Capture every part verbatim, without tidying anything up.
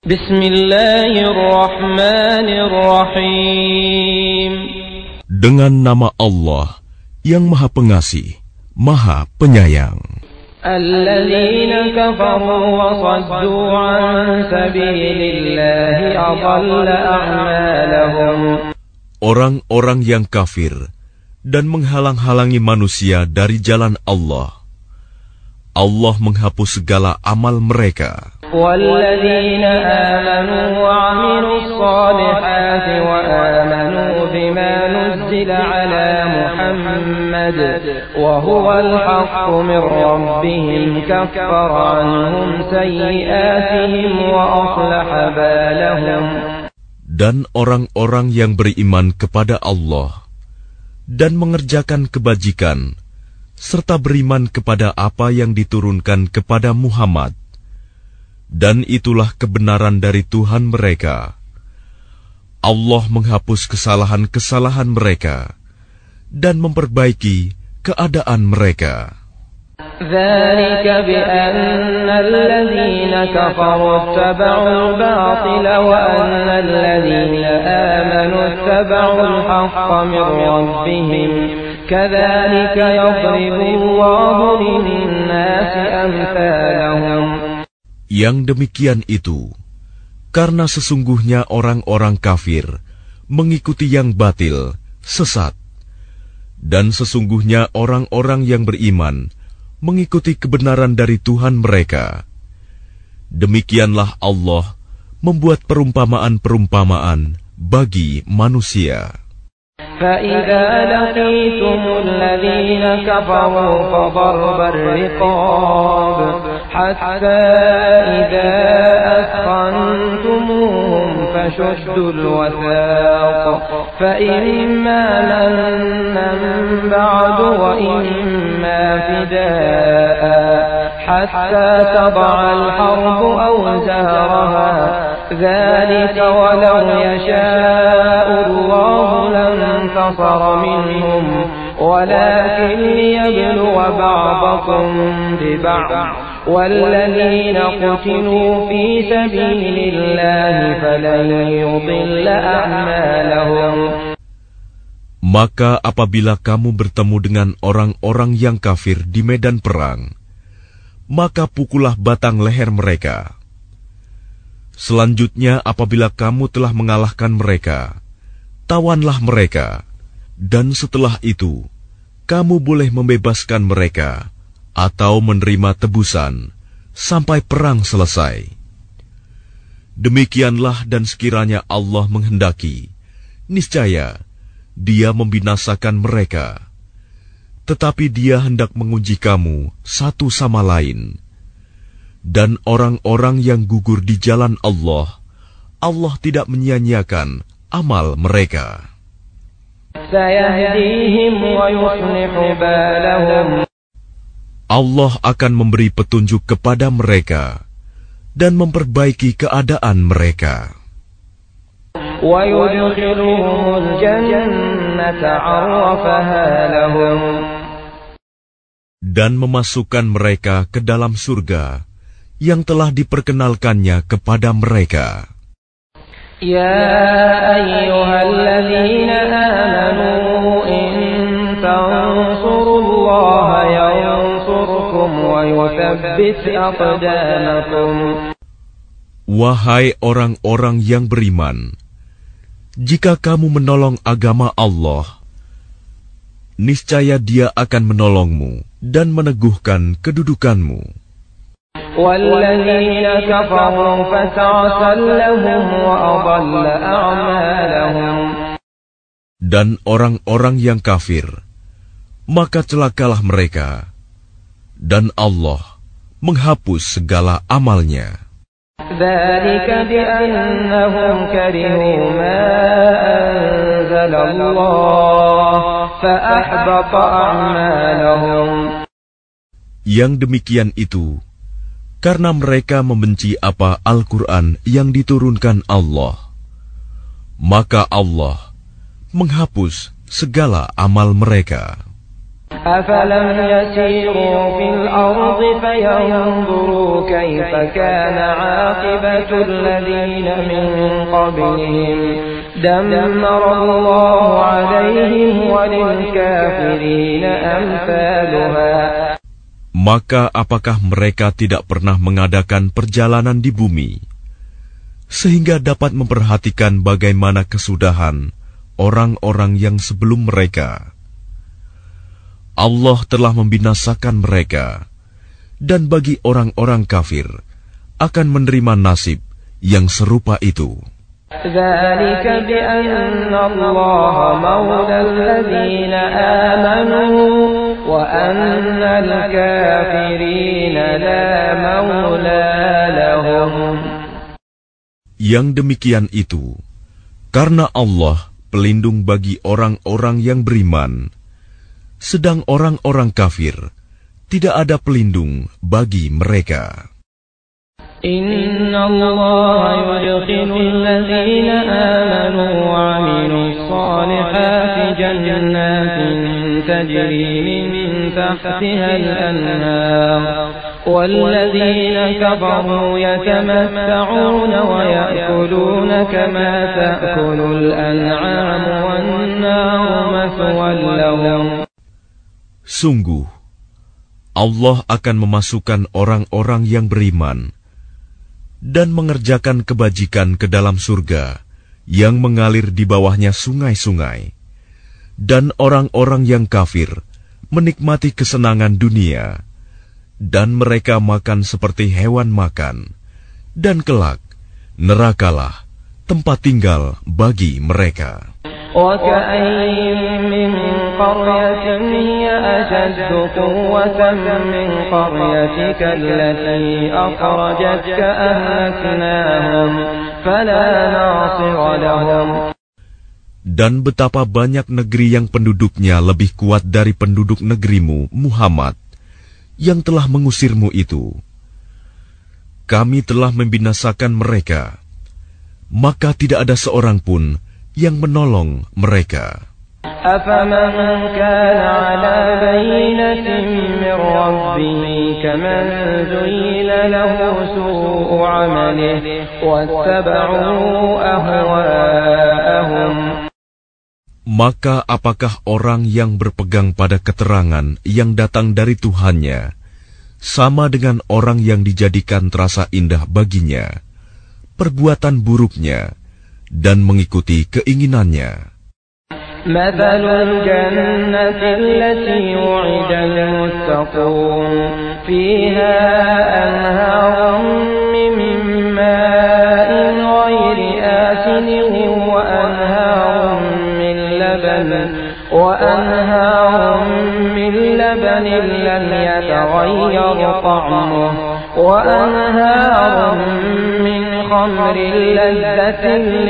Bismillahirrahmanirrahim. Dengan nama Allah yang Maha Pengasih, Maha Penyayang. Alladzina kafaru wa saddu an sabilillahi adalla a'malahum. Orang-orang yang kafir dan menghalang-halangi manusia dari jalan Allah, Allah menghapus segala amal mereka. Walladzina amanu wa 'amilus salihati wa amanu bima nuzzila 'ala Muhammad wa huwal haqqu min rabbihim kaffara 'anhum sayyi'atihim wa aslaha balahum. Dan orang-orang yang beriman kepada Allah dan mengerjakan kebajikan serta beriman kepada apa yang diturunkan kepada Muhammad, dan itulah kebenaran dari Tuhan mereka. Allah menghapus kesalahan-kesalahan mereka dan memperbaiki keadaan mereka. ذلك بأن الذين كفروا اتبعوا الباطل وأن الذين آمنوا اتبعوا الحق من ربهم كذلك يضرب الله للناس أمثالهم. Yang demikian itu karena sesungguhnya orang-orang kafir mengikuti yang batil, sesat, dan sesungguhnya orang-orang yang beriman mengikuti kebenaran dari Tuhan mereka. Demikianlah Allah membuat perumpamaan-perumpamaan bagi manusia. فَإِذَا لَقِيتُمُ الَّذِينَ كَفَرُوا فَضَرْبَ الرِّقَابِ حَتَّى إِذَا أَثْخَنْتُمُوهُمْ فَشُدُّوا الْوَثَاقَ فَإِمَّا مَنًّا بَعْدُ وَإِمَّا فِدَاءً حَتَّى تَضَعَ الْحَرْبُ أَوْزَارَهَا ذَلِكَ وَلَوْ يَشَاءُ اللَّهُ لَانتَصَرَ مِنْهُمْ وَلَكِنْ لِيَبْلُوَ بَعْضَكُمْ بِبَعْضٍ وَالَّذِينَ قُتِلُوا فِي سَبِيلِ اللَّهِ فَلَنْ يُضِلَّ أَعْمَالَهُمْ. Maka apabila kamu bertemu dengan orang-orang yang kafir di medan perang, maka pukullah batang leher mereka. Selanjutnya apabila kamu telah mengalahkan mereka, tawanlah mereka, dan setelah itu kamu boleh membebaskan mereka atau menerima tebusan sampai perang selesai. Demikianlah, dan sekiranya Allah menghendaki, niscaya Dia membinasakan mereka, tetapi Dia hendak menguji kamu satu sama lain. Dan orang-orang yang gugur di jalan Allah, Allah tidak menyia-nyiakan amal mereka. Allah akan memberi petunjuk kepada mereka dan memperbaiki keadaan mereka. Dan memasukkan mereka ke dalam surga yang telah diperkenalkannya kepada mereka. Ya ayyuhalladzina amanu in tansurullaha yansurkum wa yuthabbit aqdamakum. Wahai orang-orang yang beriman, jika kamu menolong agama Allah, niscaya Dia akan menolongmu dan meneguhkan kedudukanmu. وَالَّذِينَ كَفَرُوا فَتَعْسًا لَهُمْ وَأَضَلَّ أَعْمَالَهُمْ. Dan orang-orang yang kafir, maka celakalah mereka, dan Allah menghapus segala amalnya. ذَلِكَ بِأَنَّهُمْ كَرِهُوا مَا أَنزَلَ اللَّهُ فَأَحْبَطَ أَعْمَالَهُمْ. Yang demikian itu karena mereka membenci apa Al-Quran yang diturunkan Allah, maka Allah menghapus segala amal mereka. أفلم يسيروا في الأرض فينظروا كيف كان عاقبة الذين من قبلهم دمر الله عليهم وللكافرين أمثالها. Maka apakah mereka tidak pernah mengadakan perjalanan di bumi, sehingga dapat memperhatikan bagaimana kesudahan orang-orang yang sebelum mereka? Allah telah membinasakan mereka, dan bagi orang-orang kafir akan menerima nasib yang serupa itu. ذلك بأن الله مولى الذين آمنوا وأن الكافرين لا مولى لهم. Yang demikian itu karena Allah pelindung bagi orang-orang yang beriman, sedang orang-orang kafir tidak ada pelindung bagi mereka. Inna Allah yudkhilu alladhina amanu wa 'amilus salihati jannatin tajri min tahtiha al-anhar والذين كفروا يتمتعون ويأكلون كما تأكل الأنعام والنار مثوى لهم. Sungguh, Allah akan memasukkan orang-orang yang beriman dan mengerjakan kebajikan ke dalam surga yang mengalir di bawahnya sungai-sungai, dan orang-orang yang kafir menikmati kesenangan dunia, dan mereka makan seperti hewan makan, dan kelak nerakalah tempat tinggal bagi mereka. وَكَأَيِّن مِّن قَرْيَةٍ هِيَ أَشَدُّ قُوَّةً مِّن قَرْيَتِكَ الَّتِي أَخْرَجَتْكَ أَهْلَكْنَاهُمْ فَلَا نَاصِرَ لَهُمْ. Dan betapa banyak negeri yang penduduknya lebih kuat dari penduduk negerimu, Muhammad, yang telah mengusirmu itu. Kami telah membinasakan mereka, maka tidak ada seorang pun yang menolong mereka. أَفَمَنْ كَانَ عَلَى بَيِّنَةٍ مِّن رَّبِّهِ كَمَنْ زُيِّنَ لَهُ سُوءُ عَمَلِهِ وَاتَّبَعُوا أَهْوَاءَهُمْ. Maka apakah orang yang berpegang pada keterangan yang datang dari Tuhannya sama dengan orang yang dijadikan terasa indah baginya perbuatan buruknya dan mengikuti keinginannya? مثل الجنة التي وعد المتقون فيها أنهار من ماء غير آسن وأنهار من لبن وأنهار من لبن لم يتغير طعمه وأنهار من خمر لذة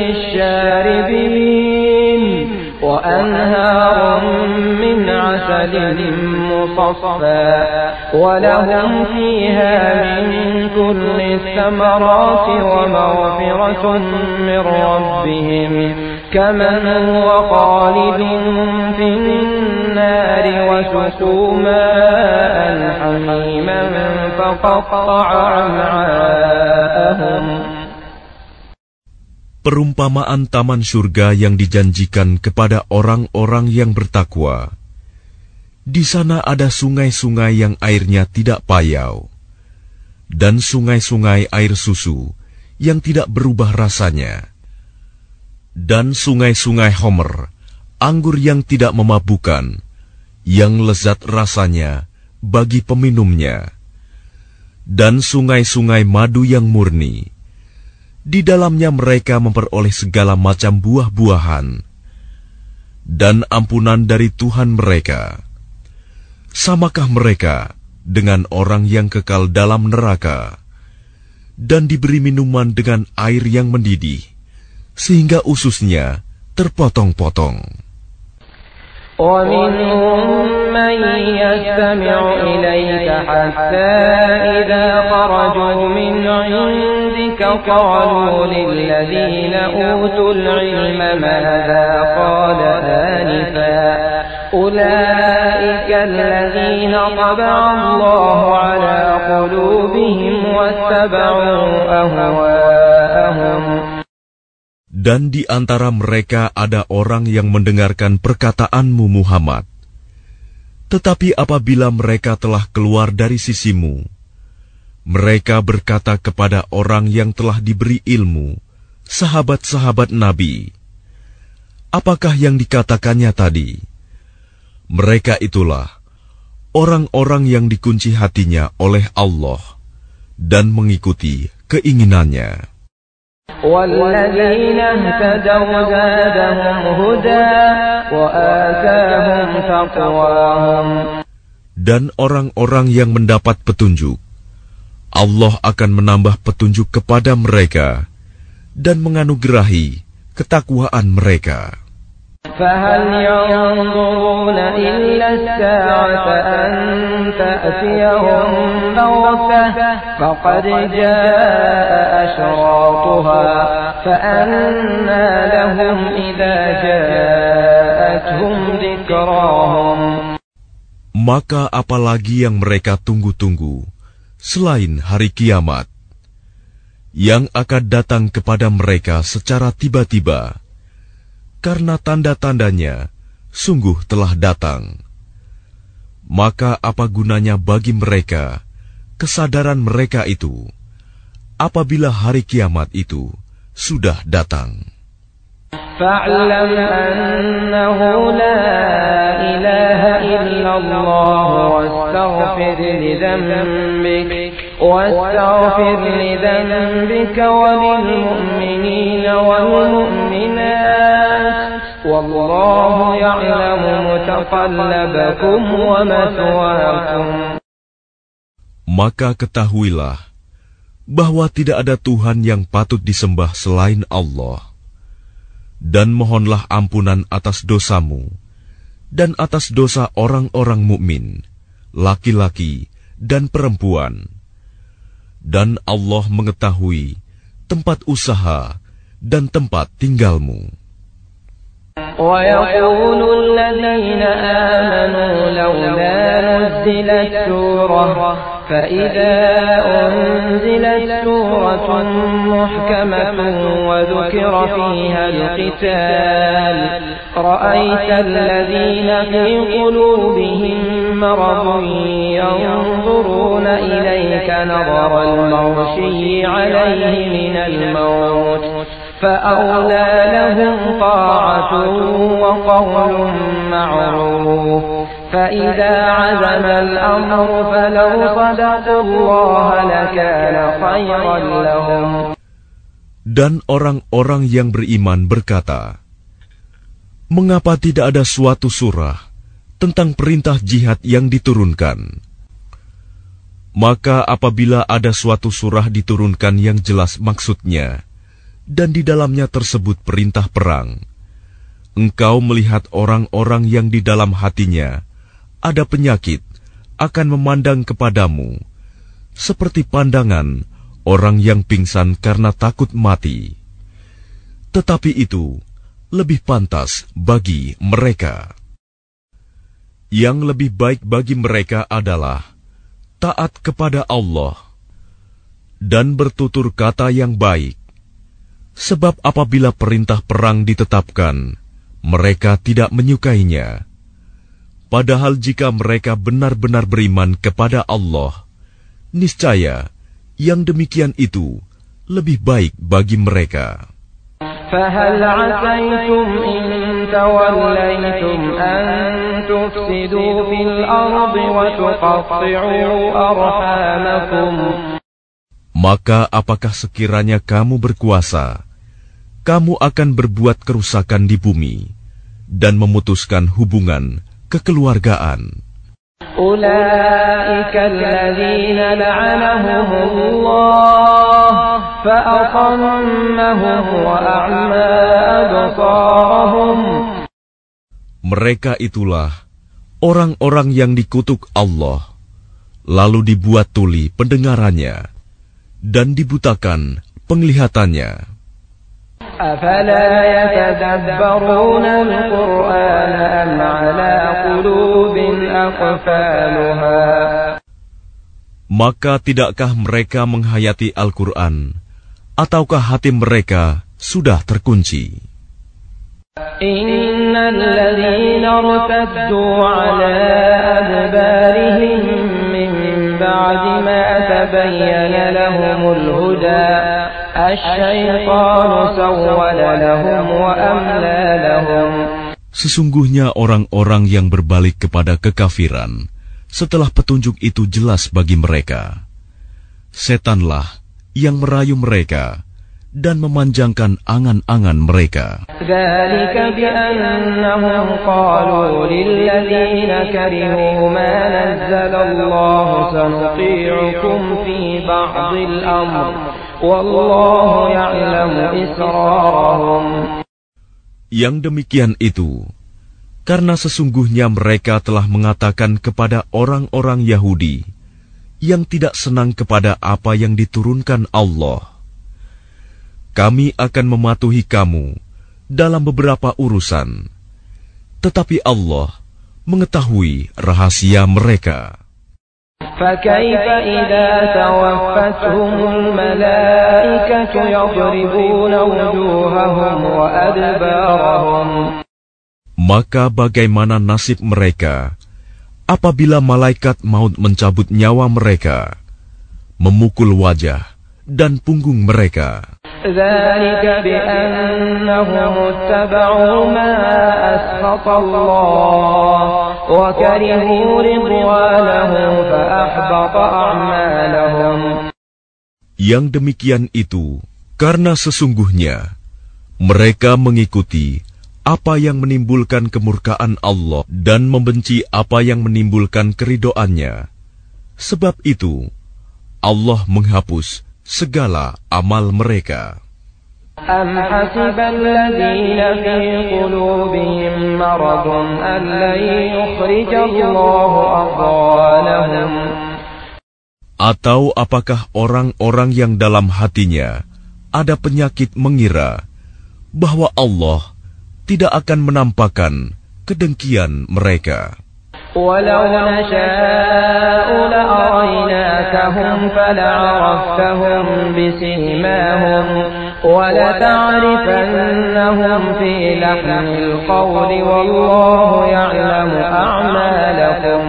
للشاربين وأنهار من عسل مصفى ولهم فيها من كل الثمرات ومغفرة من ربهم كمن هو خالد في النار وسقوا ماء حميما فقطع أمعاءهم. Perumpamaan taman surga yang dijanjikan kepada orang-orang yang bertakwa. Di sana ada sungai-sungai yang airnya tidak payau, dan sungai-sungai air susu yang tidak berubah rasanya, dan sungai-sungai homer, anggur yang tidak memabukkan, yang lezat rasanya bagi peminumnya, dan sungai-sungai madu yang murni. Di dalamnya mereka memperoleh segala macam buah-buahan dan ampunan dari Tuhan mereka. Samakah mereka dengan orang yang kekal dalam neraka dan diberi minuman dengan air yang mendidih sehingga ususnya terpotong-potong? ومنهم من يستمع إليك حتى إذا خرجوا من عندك قالوا للذين أوتوا العلم ماذا قال آنفا أولئك الذين طبع الله على قلوبهم واتبعوا أهواءهم. Dan di antara mereka ada orang yang mendengarkan perkataanmu Muhammad. Tetapi apabila mereka telah keluar dari sisimu, mereka berkata kepada orang yang telah diberi ilmu, sahabat-sahabat Nabi, apakah yang dikatakannya tadi? Mereka itulah orang-orang yang dikunci hatinya oleh Allah dan mengikuti keinginannya. وَالَّذِينَ اهْتَدَوْا زَادَهُمْ هُدًى وَآتَاهُمْ تَقْوَاهُمْ. Dan orang-orang yang mendapat petunjuk, Allah akan menambah petunjuk kepada mereka dan menganugerahi ketakwaan mereka. فَهَلْ يَنظُرُونَ إِلَّا السَّاعَةَ أَن تَأْتِيَهُم بَغْتَةً فَقَدْ جَاءَ أَشْرَاطُهَا فَأَنَّىٰ لَهُمْ إِذَا جَاءَتْهُمْ ذِكْرَاهُمْ. Maka apalagi yang mereka tunggu-tunggu selain hari kiamat yang akan datang kepada mereka secara tiba-tiba, karena tanda-tandanya sungguh telah datang. Maka apa gunanya bagi mereka kesadaran mereka itu apabila hari kiamat itu sudah datang? فَاعْلَمْ أَنَّهُ لَا إِلَهَ إِلَّا اللَّهُ وَاسْتَغْفِرْ لِذَنبِكَ وَاسْتَغْفِرْ لِذَنبِكَ وَلِلْمُؤْمِنِينَ وَالْمُؤْمِنَاتِ وَاللَّهُ يَعْلَمُ مُتَقَلَّبَكُمْ وَمَثْوَاكُمْ. Maka ketahuilah bahwa tidak ada Tuhan yang patut disembah selain Allah. Dan mohonlah ampunan atas dosamu dan atas dosa orang-orang mukmin, laki-laki dan perempuan. Dan Allah mengetahui tempat usaha dan tempat tinggalmu. وَيَقُولُ الَّذِينَ آمَنُوا لَوْلَا نُزِّلَتْ سُورَةٌ فَإِذَا أُنزِلَتْ سُورَةٌ مُحْكَمَةٌ وَذُكِرَ فِيهَا الْقِتَالُ رَأَيْتَ الَّذِينَ فِي قُلُوبِهِم مَّرَضٌ يَنظُرُونَ إِلَيْكَ نَظَرَ الْمَغْشِيِّ عَلَيْهِ مِنَ الْمَوْتِ فَأَوْلَىٰ لَهُمْ طَاعَةٌ وَقَوْلٌ مَّعْرُوفٌ فَإِذَا عَزَمَ الْأَمْرُ فَلَوْ صَدَقُوا اللَّهَ لَكَانَ خَيْرًا لَّهُمْ. Dan orang-orang yang beriman berkata, mengapa tidak ada suatu surah tentang perintah jihad yang diturunkan? Maka apabila ada suatu surah diturunkan yang jelas maksudnya, dan di dalamnya tersebut perintah perang, engkau melihat orang-orang yang di dalam hatinya ada penyakit akan memandang kepadamu seperti pandangan orang yang pingsan karena takut mati. Tetapi itu lebih pantas bagi mereka. Yang lebih baik bagi mereka adalah taat kepada Allah dan bertutur kata yang baik. Sebab apabila perintah perang ditetapkan, mereka tidak menyukainya. Padahal jika mereka benar-benar beriman kepada Allah, niscaya yang demikian itu lebih baik bagi mereka. فَهَلْ عَسَيْتُمْ إِن تَوَلَّيْتُمْ أَن تُفْسِدُوا فِي الْأَرْضِ وَتُقَطِّعُوا أَرْحَامَكُمْ. Maka apakah sekiranya kamu berkuasa, kamu akan berbuat kerusakan di bumi dan memutuskan hubungan kekeluargaan. أُولَئِكَ الَّذِينَ لَعَنَهُمُ اللَّهُ فَأَصَمَّهُمْ وَأَعْمَى أَبْصَارَهُمْ. Mereka itulah orang-orang yang dikutuk Allah, lalu dibuat tuli pendengarannya dan dibutakan penglihatannya. أفلا يتدبرون القرآن أم على قلوب أقفالها. Maka tidakkah mereka menghayati Al-Quran, ataukah hati mereka sudah terkunci? Innal ladzina irtaddu ala adbarihim min ba'di ma tabayyana lahumul huda asy-syaitanu sawwala lahum wa amla lahum. Sesungguhnya orang-orang yang berbalik kepada kekafiran setelah petunjuk itu jelas bagi mereka, setanlah yang merayu mereka dan memanjangkan angan-angan mereka. Dzalika bi'annahum qalu lilladzina karihu ma nazzalallahu sanuti'ukum fi ba'dil amr wallahu ya'lamu israrahum. Yang demikian itu karena sesungguhnya mereka telah mengatakan kepada orang-orang Yahudi yang tidak senang kepada apa yang diturunkan Allah, kami akan mematuhi kamu dalam beberapa urusan, tetapi Allah mengetahui rahasia mereka. فَكَيْفَ إِذَا تَوَفَّتْهُمُ الْمَلَائِكَةُ يَضْرِبُونَ وُجُوهَهُمْ وَأَدْبَارَهُمْ. Maka bagaimana nasib mereka apabila malaikat maut mencabut nyawa mereka, memukul wajah dan punggung mereka? ذَلِكَ بِأَنَّهُمُ اتَّبَعُوا مَا أَسْخَطَ اللَّهَ وَكَرِهُوا رِضْوَانَهُ فَأَحْبَطَ أَعْمَالَهُمْ. Yang demikian itu karena sesungguhnya mereka mengikuti apa yang menimbulkan kemurkaan Allah dan membenci apa yang menimbulkan keridhoannya. Sebab itu Allah menghapus segala amal mereka. أَمْ حَسِبَ الَّذِينَ فِي قُلُوبِهِم مَّرَضٌ أَن لَّن يُخْرِجَ اللَّهُ أَضْغَانَهُمْ. Atau apakah orang-orang yang dalam hatinya ada penyakit mengira bahwa Allah tidak akan menampakkan kedengkian mereka? وَلَوْ نَشَاءُ لَأَرَيْنَاكَهُمْ فَلَعَرَفْتَهُمْ بِسِيمَاهُمْ وَلَتَعْرِفَنَّهُمْ فِي لَحْنِ الْقَوْلِ وَاللَّهُ يَعْلَمُ أَعْمَالَكُمْ.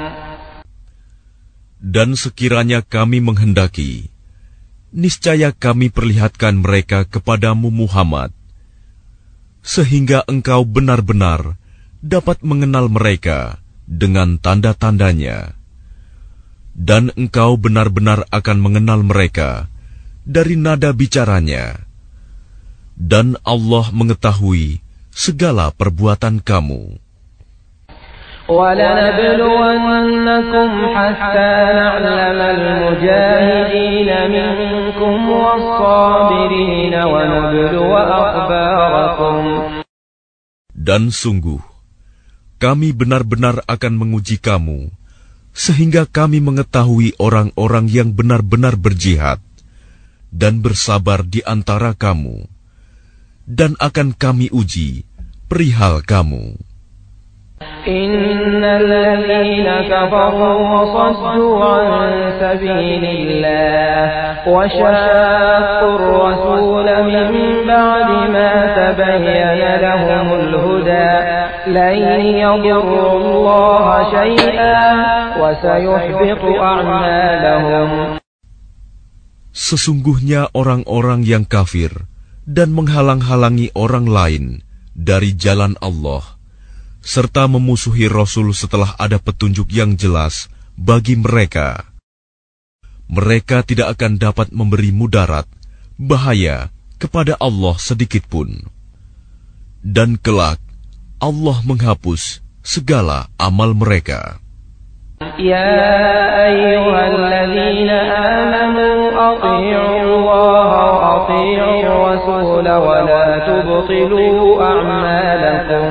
Dan sekiranya kami menghendaki, niscaya kami perlihatkan mereka kepadamu Muhammad, sehingga engkau benar-benar dapat mengenal mereka dengan tanda-tandanya, dan engkau benar-benar akan mengenal mereka dari nada bicaranya, dan Allah mengetahui segala perbuatan kamu. وَلَنَبْلُوَنَّكُمْ حَتَّى نَعْلَمَ الْمُجَاهِدِينَ مِنكُمْ وَالصَّابِرِينَ وَنَبْلُوَ أَخْبَارَكُمْ. Dan sungguh, kami benar-benar akan menguji kamu, sehingga kami mengetahui orang-orang yang benar-benar berjihad dan bersabar di antara kamu, dan akan kami uji perihal kamu. Innal ladzina kafaru wa saddu an sabilillah wa shaqqu ar-rasul min ba'di ma tabayyana lahumul huda lan yadurru Allaha shay'an wa sayuhbitu a'malahum. Sesungguhnya orang-orang yang kafir dan menghalang-halangi orang lain dari jalan Allah serta memusuhi Rasul setelah ada petunjuk yang jelas bagi mereka, mereka tidak akan dapat memberi mudarat, bahaya kepada Allah sedikitpun. Dan kelak Allah menghapus segala amal mereka. Ya ayyuhalladzina amanu athi'u Allah wa athi'u Rasul wa la tubtilu a'malakum.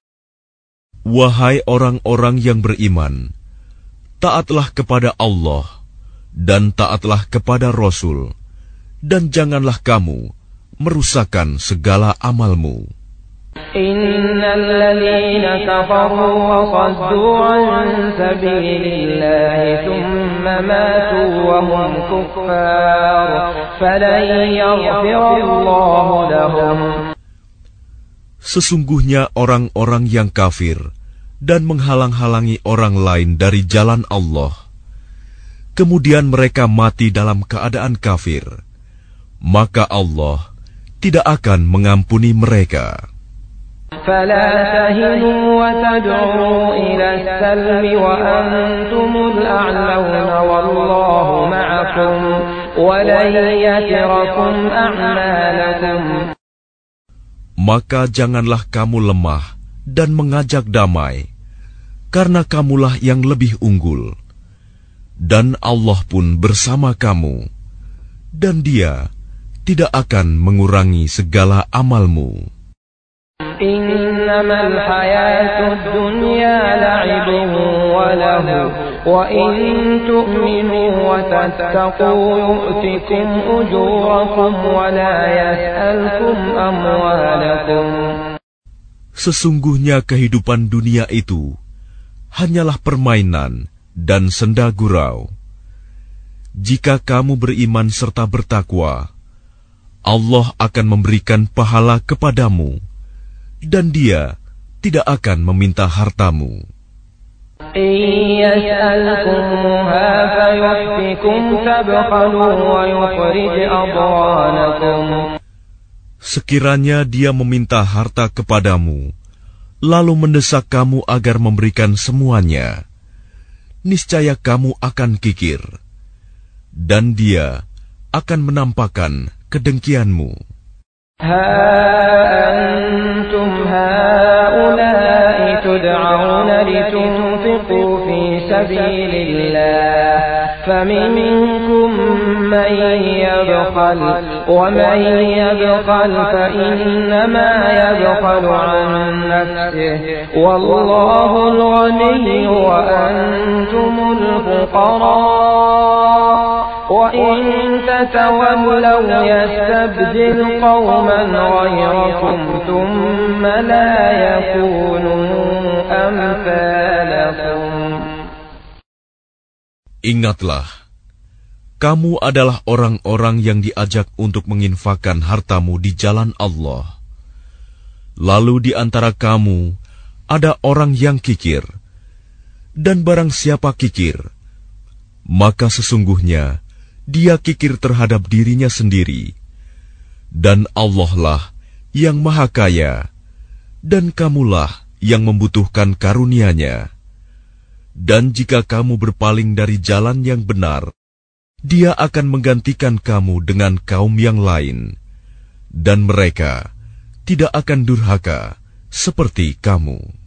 Wahai orang-orang yang beriman, taatlah kepada Allah dan taatlah kepada Rasul, dan janganlah kamu merusakkan segala amalmu. Innal ladzina kafaru wa saddu an sabilillahi thumma matu wa hum kuffar falan yaghfirallahu lahum. Sesungguhnya orang-orang yang kafir dan menghalang-halangi orang lain dari jalan Allah, kemudian mereka mati dalam keadaan kafir, maka Allah tidak akan mengampuni mereka. فلا تهنوا وتدعوا إلى السلم وأنتم الأعلون والله معكم ولن يتركم أعمالكم. Maka janganlah kamu lemah dan mengajak damai, karena kamulah yang lebih unggul, dan Allah pun bersama kamu, dan Dia tidak akan mengurangi segala amalmu. Innamal hayatud dunya la'ibun wa lahu wa in tu'minu wa tattaqu yu'tikum ujurakum wa la yas'alkum amwalakum. Sesungguhnya kehidupan dunia itu hanyalah permainan dan senda gurau. Jika kamu beriman serta bertakwa, Allah akan memberikan pahala kepadamu, dan Dia tidak akan meminta hartamu. Sekiranya Dia meminta harta kepadamu, lalu mendesak kamu agar memberikan semuanya, niscaya kamu akan kikir, dan Dia akan menampakkan kedengkianmu. Ha antum haula'i tud'auna litunfiqu fi sabilillah faminkum man yabkhal wa man yabkhal fa innama yabkhalu an nafsihi wallahu al-ghaniyyu wa antumul fuqara وَإِن تَتَوَلَّوْا يَسْتَبْدِلْ قَوْمًا غَيْرَكُمْ ثُمَّ لَا يَكُونُوا أَمْثَالَكُمْ. Ingatlah, kamu adalah orang-orang yang diajak untuk menginfakkan hartamu di jalan Allah. Lalu di antara kamu ada orang yang kikir, dan barang siapa kikir, maka sesungguhnya dia kikir terhadap dirinya sendiri, dan Allah lah yang Maha Kaya, dan kamulah yang membutuhkan karunia-Nya. Dan jika kamu berpaling dari jalan yang benar, Dia akan menggantikan kamu dengan kaum yang lain, dan mereka tidak akan durhaka seperti kamu.